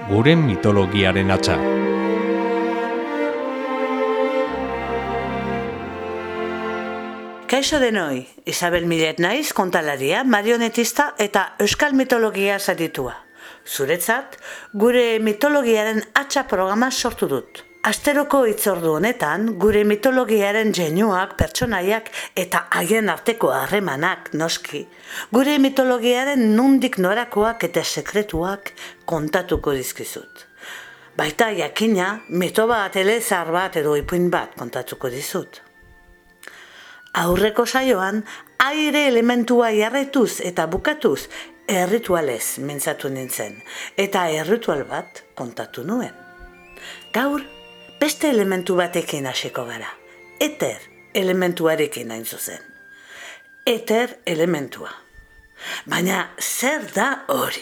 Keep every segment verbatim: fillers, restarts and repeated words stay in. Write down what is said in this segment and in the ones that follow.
gure mitologiaren hatza. Kaixo denoi, Isabel Millet naiz, kontalaria, marionetista eta euskal mitologia zaditua. Zuretzat, gure mitologiaren hatza programa sortu dut. Asteroko hitzordu honetan, gure mitologiaren jeinuak, pertsonaiak eta haien arteko harremanak noski, gure mitologiaren nondik norakoak eta sekretuak kontatuko dizkizut. Baita jakina, mito bat, elezar bat edo ipuin bat kontatuko dizut. Aurreko saioan, aire elementua jarraituz eta bukatuz, erritualez mintzatu nintzen, eta erritual bat kontatu nuen. Gaur, beste elementu batekin hasiko gara, eter elementuarekin hain zuzen. Eter elementua. Baina zer da hori?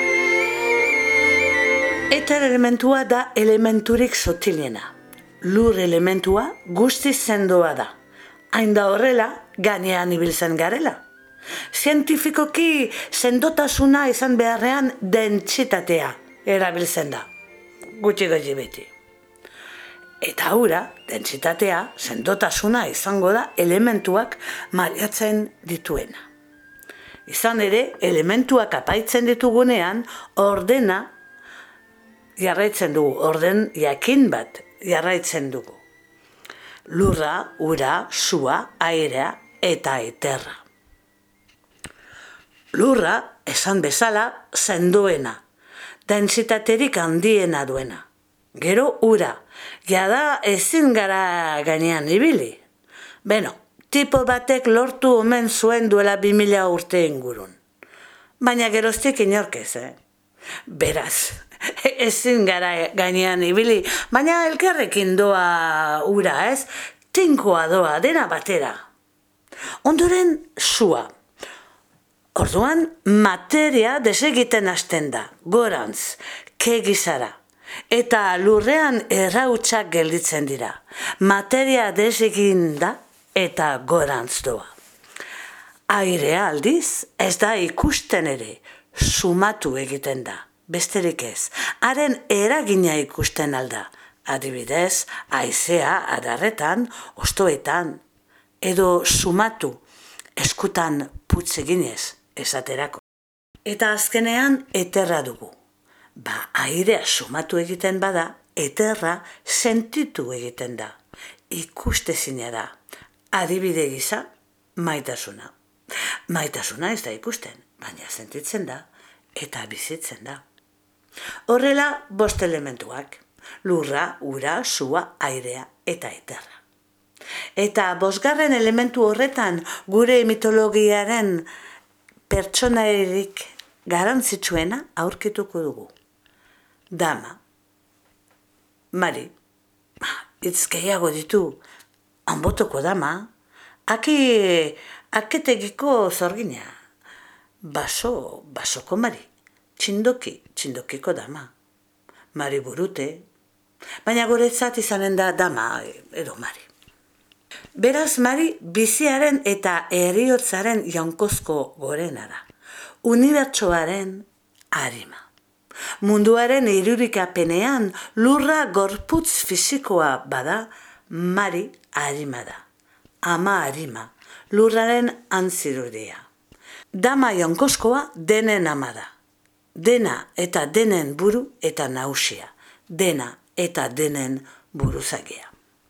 Eter elementua da elementurik sotilena. Lur elementua guztiz sendoa da. Hain da horrela, gainean ibiltzen garela. Zientifikoki sendotasuna izan beharrean dentsitatea erabiltzen da. Gutxi gutxi beti. Eta hura, dentsitatea, sendotasuna izango da elementuak mailatzen dituena. Izan ere, elementuak apaitzen ditugunean, ordena jarraitzen dugu, orden jakin bat jarraitzen dugu. Lurra, ura, sua, airea eta eterra. Lurra, esan bezala, sendoena, dentsitaterik handiena duena. Gero ura, jada ezin gara gainean ibili. Beno, tipo batek lortu omen zuen duela bi mila urte ingurun. Baina geroztik inorkez, eh? Beraz, ezin gara gainean ibili, baina elkarrekin doa ura, ez? Tinkoa doa, dena batera. Ondoren, sua. Orduan, materia desegiten hasten da, gorantz, kegizara. Eta lurrean errautsak gelditzen dira. Materia desegin da eta gorantz doa. Airea aldiz, ez da ikusten ere, sumatu egiten da. Besterik ez, haren eragina ikusten alda. Adibidez, haizea adarretan, ostoetan, edo sumatu, eskutan putz eginez, esaterako. Eta azkenean eterra dugu. Ba, airea sumatu egiten bada, eterra sentitu egiten da. Ikustezina da. Adibide gisa, maitasuna. Maitasuna ez da ikusten, baina sentitzen da eta bizitzen da. Horrela, bost elementuak. Lurra, ura, sua, airea eta eterra. Eta bosgarren elementu horretan gure mitologiaren pertsonairik garantzitsuena aurkituko dugu. Dama. Mari. Hitz gehiago ditu. Anbotoko dama. Aki, aketegiko zorgina. Baso, basoko mari. Txindoki, txindokiko dama. Mari burute. Baina guretzat izanen da dama edo mari. Beraz, mari biziaren eta heriotzaren jaunkozko gorena da. Unibertsoaren arima. Munduaren irudikapenean lurra gorputz fisikoa bada, mari arima da. Ama arima, lurraren antzirudia. Dama jaunkozkoa denen ama da. Dena eta denen buru eta nausia. Dena eta denen buruzagia.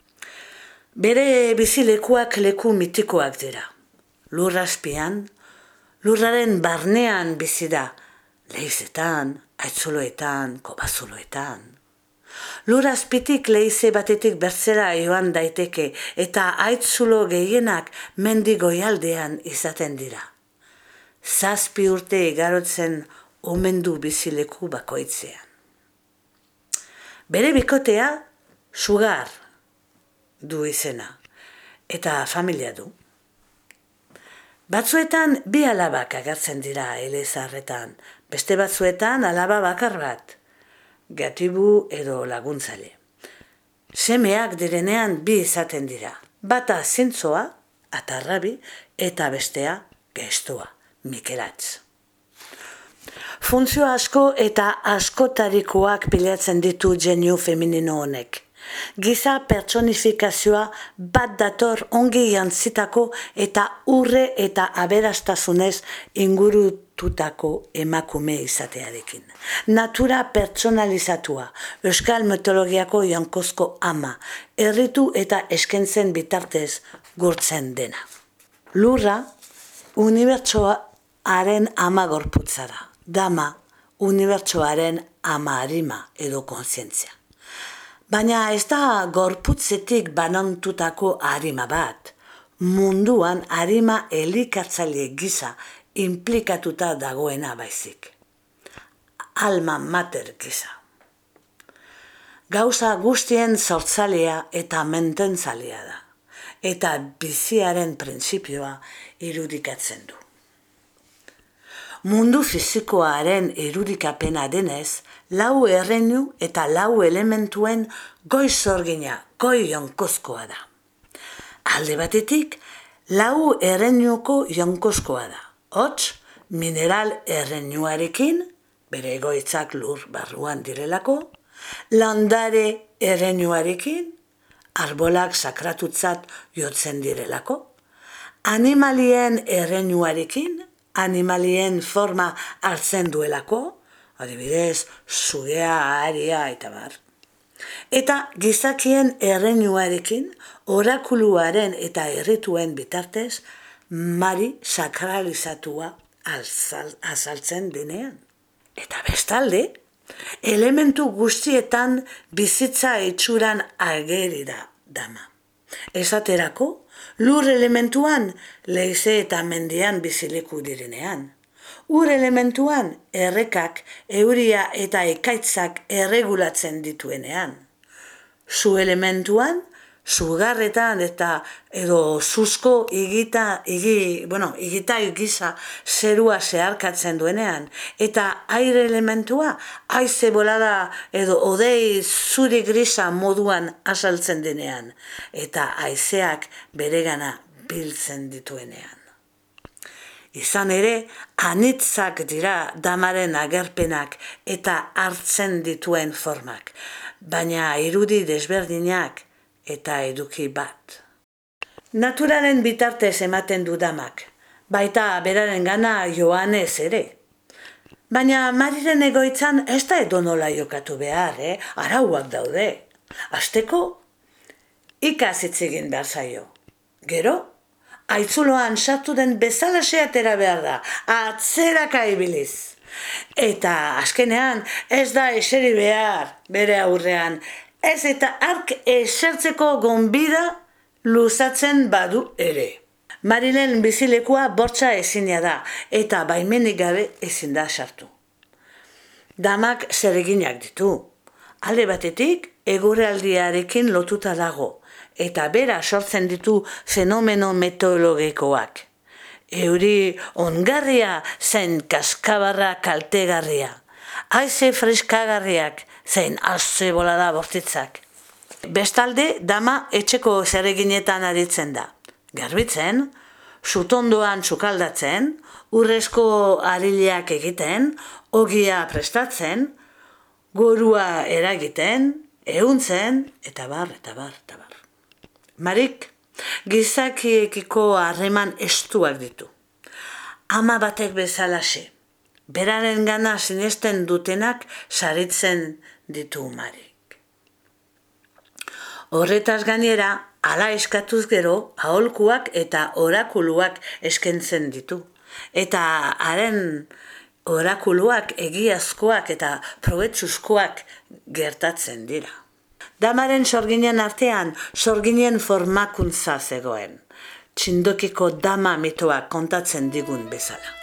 Bere bizilekuak leku mitikoak dira. Lurrazpian, lurraren barnean bizi da, leizetan, aitzoloetan, kobazuloetan. Lurazpitik leize batetik bertzera joan daiteke eta aitzulo gehienak mendi goialdean izaten dira. Zazpi urte igarotzen omen du bizileku bakoitzean. Bere bikotea sugar du izena eta familia du. Batzuetan bi alabak agertzen dira elezarretan, beste batzuetan alaba bakar bat, gatibu edo laguntzale. Semeak direnean bi izaten dira, bata zintzoa, atarrabi, eta bestea gestoa, Mikelatz. Funtzio asko eta askotarikoak pilatzen ditu geniu feminino honek. Giza pertsonifikazioa bat dator ongi jantzitako eta urre eta aberastasunez ingurututako emakume izatearekin. Natura pertsonalizatua, euskal mitologiako jainkozko ama, erritu eta eskentzen bitartez gurtzen dena. Lurra, unibertsoaren ama gorputza da. Dama, unibertsoaren ama harima edo kontzientzia. Baina ez da gorputzetik banantutako harima bat, munduan harima elikatzaile gisa implikatuta dagoena baizik. Alma mater gisa. Gauza guztien sortzalea eta mententzalea da, eta biziaren printzipioa irudikatzen du. Mundu fizikoaren irudikapena denez, lau erreinu eta lau elementuen goi sorgina, goi jainkozkoa da. Alde batetik, lau erreinuko jainkozkoa da. Hots, mineral erreinuarekin, bere egoitzak lur barruan direlako, landare erreinuarekin, arbolak sakratutzat jotzen direlako, animalien erreinuarekin, animalien forma hartzen duelako, adibidez, sugea, aria, eta bar. Eta gizakien erreinuarekin, orakuluaren eta errituen bitartez, mari sakralizatua azaltzen denean. Eta bestalde, elementu guztietan bizitza itxuran ageri da dama. Esaterako, lur elementuan leize eta mendian bizileku direnean. Ur elementuan errekak, euria eta ekaitzak erregulatzen dituenean. Su elementuan, sugarretan eta edo zuzko igita, igi, bueno, igita gisa zerua zeharkatzen duenean. Eta aire elementua, haize bolada edo odei zuri grisa moduan azaltzen denean. Eta haizeak beregana biltzen dituenean. Izan ere, anitzak dira damaren agerpenak eta hartzen dituen formak, baina irudi desberdinak eta eduki bat. Naturaren bitartez ematen du damak, baita beraren gana joanez ere. Baina Mariren egoitzan ez da edonola jokatu behar, eh? Arauak daude. Hasteko, ikas hitz egin behar zaio. Gero, aitzuloan sartu den bezalaxe atera behar da, atzeraka ibiliz. Eta azkenean ez da eseri behar bere aurrean, ez eta ark esertzeko gonbida luzatzen badu ere. Marilen bizilekua bortxa ezina da, eta baimenik gabe ezin da sartu. Damak zereginak ditu. Alde batetik, eguraldiarekin lotuta dago, eta bera sortzen ditu fenomeno meteorologikoak. Euri ongarria zein kaskabarra kaltegarria, haize freskagarriak zein azze bolada bortitzak. Bestalde, dama etxeko zereginetan aritzen da. Garbitzen, sutondoan sukaldatzen, urrezko arileak egiten, ogia prestatzen, gorua eragiten, ehuntzen, eta bar, eta bar, eta bar. Marik, gizakiekiko harreman estuak ditu. Ama batek bezalaxe, beraren gana sinesten dutenak saritzen ditu Marik. Horretaz gainera, hala eskatuz gero, aholkuak eta orakuluak eskentzen ditu. Eta haren orakuluak egiazkoak eta probetxuzkoak gertatzen dira. Damaren sorginen artean, sorginen formakuntza zegoen. Txindokiko dama mitoa kontatzen digun bezala.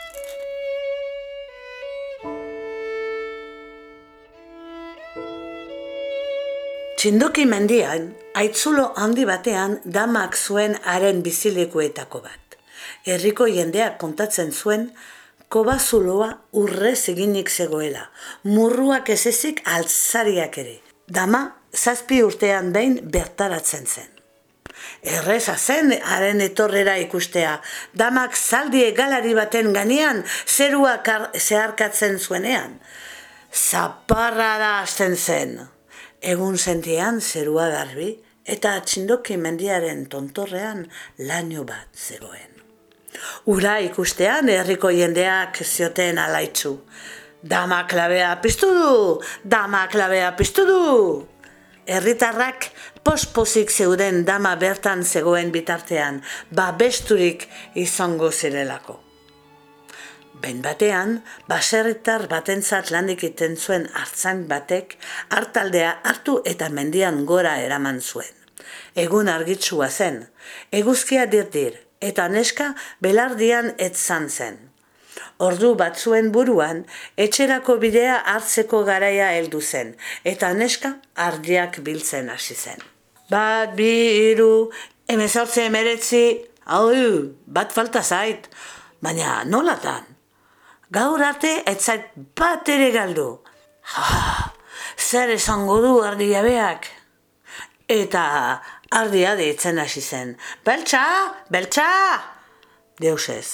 Txindoki mendian, aitzulo handi batean damak zuen haren bizilekuetako bat. Herriko jendeak kontatzen zuen, kobazuloa urrez eginik zegoela, murruak ez ezik altzariak ere. Dama, zazpi urtean behin bertaratzen zen. Erreza zen haren etorrera ikustea, damak zaldi galari baten ganean zerua zeharkatzen zuenean. Zaparra da hasten zen. Egun sentian zerua garbi eta txindoki mendiaren tontorrean laino bat zegoen. Ura ikustean herriko jendeak zioten alaitzu. Dama klabea piztu du! Dama klabea piztu du! Herritarrak pospozik zeuden dama bertan zegoen bitartean, babesturik izango zirelako. Behin batean, baserritar batentzat lanik iten zuen hartzain batek hartaldea hartu eta mendian gora eraman zuen. Egun argitsua zen, eguzkia dirdir, eta neska belardian etzan zen. Ordu batzuen buruan, etxerako bidea hartzeko garaia heldu zen, eta neska ardiak biltzen hasi zen. Bat, bi, hiru, hemezortzi, hemeretzi, hau, bat falta zait, baina nolatan? Gaur arte ez zait bat ere galdu. Ha, zer esango du ardi jabeak? Eta ardia deitzen hasi zen. Beltxa, beltxa! Deus ez.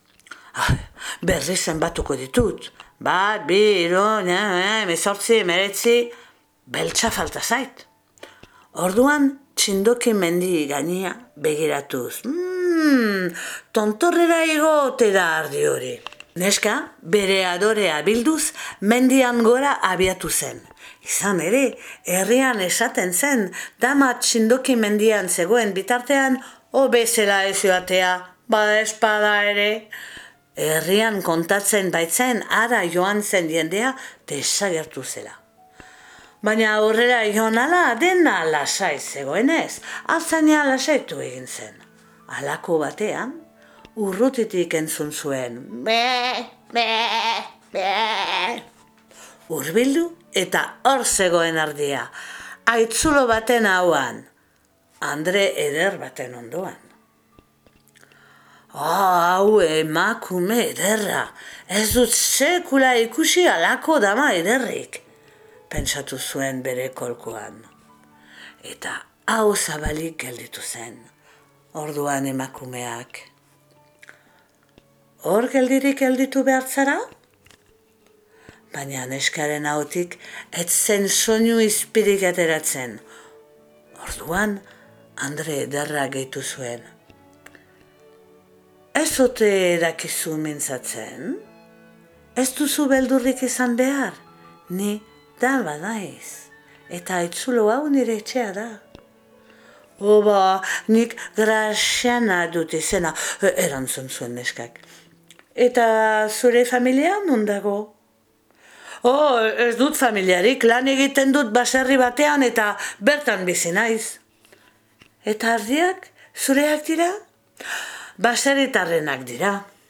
Berri zenbatuko ditut. Bat, bi, hiru, hemezortzi, hemeretzi, beltxa falta zait. Orduan txindoki mendi gainea begiratuz. Hmm, tontorrera igote da ardi hori. Neska bere adorea bilduz mendian gora abiatu zen. Izan ere, herrian esaten zen, dama txindoki mendian zegoen bitartean, obezela ez joatea, bada espada ere. Herrian kontatzen baitzen ara joan zen jendea desagertu zela. Baina aurrera joan ala dena lasai zegoenez, artzaina lasaitu egin zen. Halako batean, urrutitik entzun zuen. Be, be, be. Hurbildu eta hor zegoen ardia, aitzulo baten hauan, Andre eder baten ondoan. Hau emakume ederra, ez dut sekula ikusi alako dama ederrik, pentsatu zuen bere kolkoan. Eta hau zabalik gelditu zen, orduan emakumeak. Hor geldirik gelditu behar zara? Baina neskaren hautik ez zen soinu izpirik ateratzen. Orduan Andre ederra gehitu zuen. Ez ote dakizu mintzatzen? Ez duzu beldurrik izan behar? Ni dama naiz, eta itzulo hau nire etxea da. Oba, nik Graziana dut izena, erantzun zuen neskak. Eta zure familia non dago? Oh, ez dut familiarik, lan egiten dut baserri batean eta bertan bizi naiz. Eta ardiak, zureak dira? Baserritarrenak dira.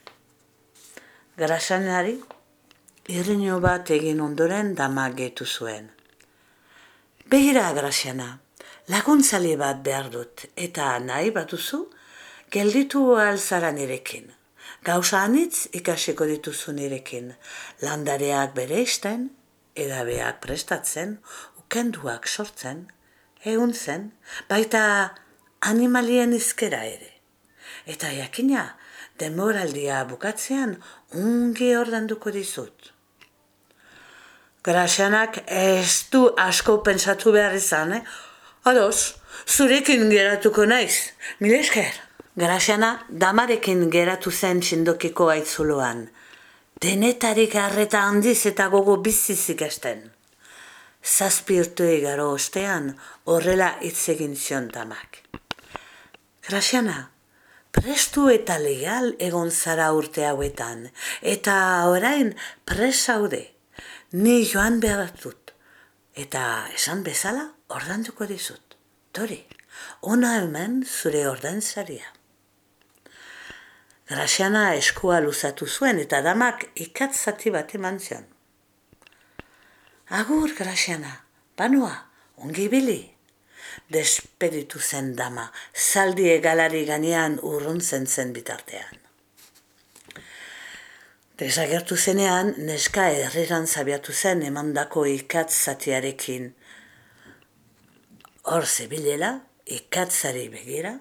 Grazianari irriño bat egin ondoren dama gehitu zuen. Begira, Graziana, laguntzale bat behar dut, eta nahi batuzu, gelditu alzara nirekin. Gauza anitz ikasiko dituzu nirekin, landareak bereizten, edabeak prestatzen, ukenduak sortzen, ehuntzen, baita animalien izkera ere. Eta jakina, denboraldia bukatzean ungi ordanduko dizut. Grazianak ez du asko pentsatu behar izan, eh? Ados, zurekin geratuko naiz, mila esker. Graziana damarekin geratu zen txindokiko aitzuloan. Denetarik arreta handiz eta gogo biziz ikasten. Zazpi urte igaro ostean horrela hitz egin zion damak. Graziana, prestu eta legal egon zara urte hauetan, eta orain prest zaude, ni joan behar dut, eta esan bezala ordanduko dizut. Tori, ona hemen zure ordainsaria. Graziana eskua luzatu zuen eta damak ikatzati bat eman zion. Agur, Graziana, banoa, ongi bili. Despeditu zen dama, zaldi egalari ganean urruntzen zen bitartean. Desagertu zenean, neska herriran zabiatu zen emandako ikatz zatiarekin. Hor zebilela, ikatzari begira.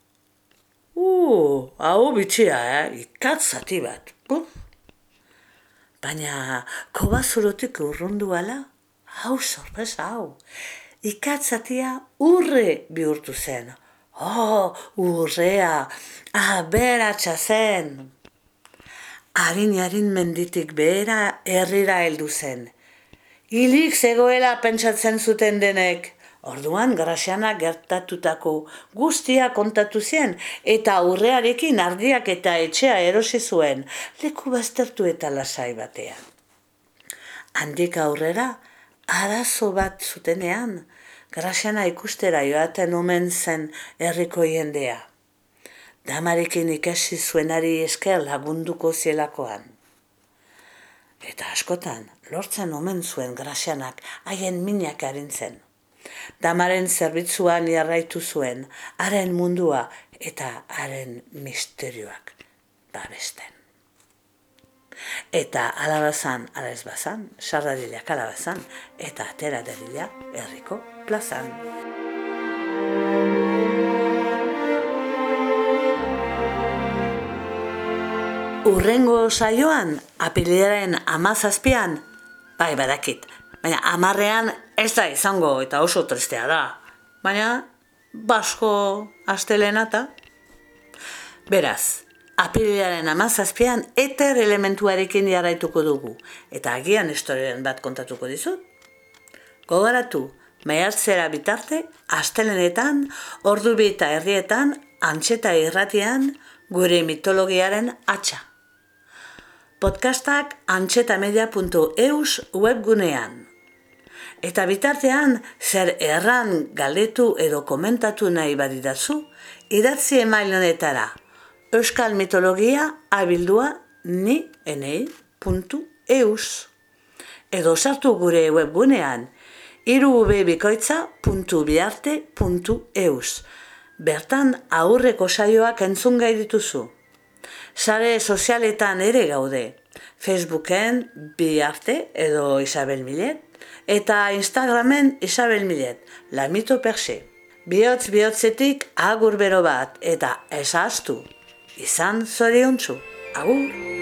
Uh, hau bitxia, eh? Ikatzati bat. Buf. Baina, kobazurotik urrundu ala, hau sorpresa hau. Ikatzatia urre bihurtu zen. Oh, urrea, aberatsa zen. Harin-harin menditik behera herrira heldu zen. Hilik zegoela pentsatzen zuten denek. Orduan Grazianak gertatutako guztia kontatu zien eta urrearekin ardiak eta etxea erosi zuen, leku baztertu eta lasai batean. Handik aurrera, arazo bat zutenean, Graziana ikustera joaten omen zen herriko jendea. Damarekin ikasi zuenari esker lagunduko zielakoan. Eta askotan, lortzen omen zuen Grazianak haien minak arintzen. Damaren zerbitzuan jarraitu zuen, haren mundua eta haren misterioak babesten. Eta alabazan, ala ez bazan, sarradileak alabazan, eta atera dadila herriko plazan. Urrengo saioan, apirilaren hamazazpian, bai badakit, baina hamarrean ez da izango eta oso tristea da. Baina, basko astelenata. Beraz, apirilaren hamazazpian eter elementuarekin jarraituko dugu. Eta agian historiaren bat kontatuko dizut. Gogoratu, maiatzera bitarte, astelenetan, ordu bi eta herrietan, Antxeta irratian, gure mitologiaren atxa. Podcastak antxetamedia puntu eus webgunean. Eta bitartean, zer erran galdetu edo komentatu nahi badidazu, idatzi email honetara euskal mitologia abildua ni enei puntu eus. Edo sartu gure webgunean irubebikoitza puntu biarte puntu eus. Bertan aurreko saioak entzun gai dituzu. Sare sozialetan ere gaude. Facebooken Biarte edo Isabel Millet, eta Instagramen Isabel Millet, la mito perxe. Bihotz bihotzetik agur bero bat, eta ez ahaztu, izan zoriontsu. Agur!